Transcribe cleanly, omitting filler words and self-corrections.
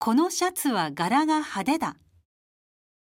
このシャツは柄が派手だ。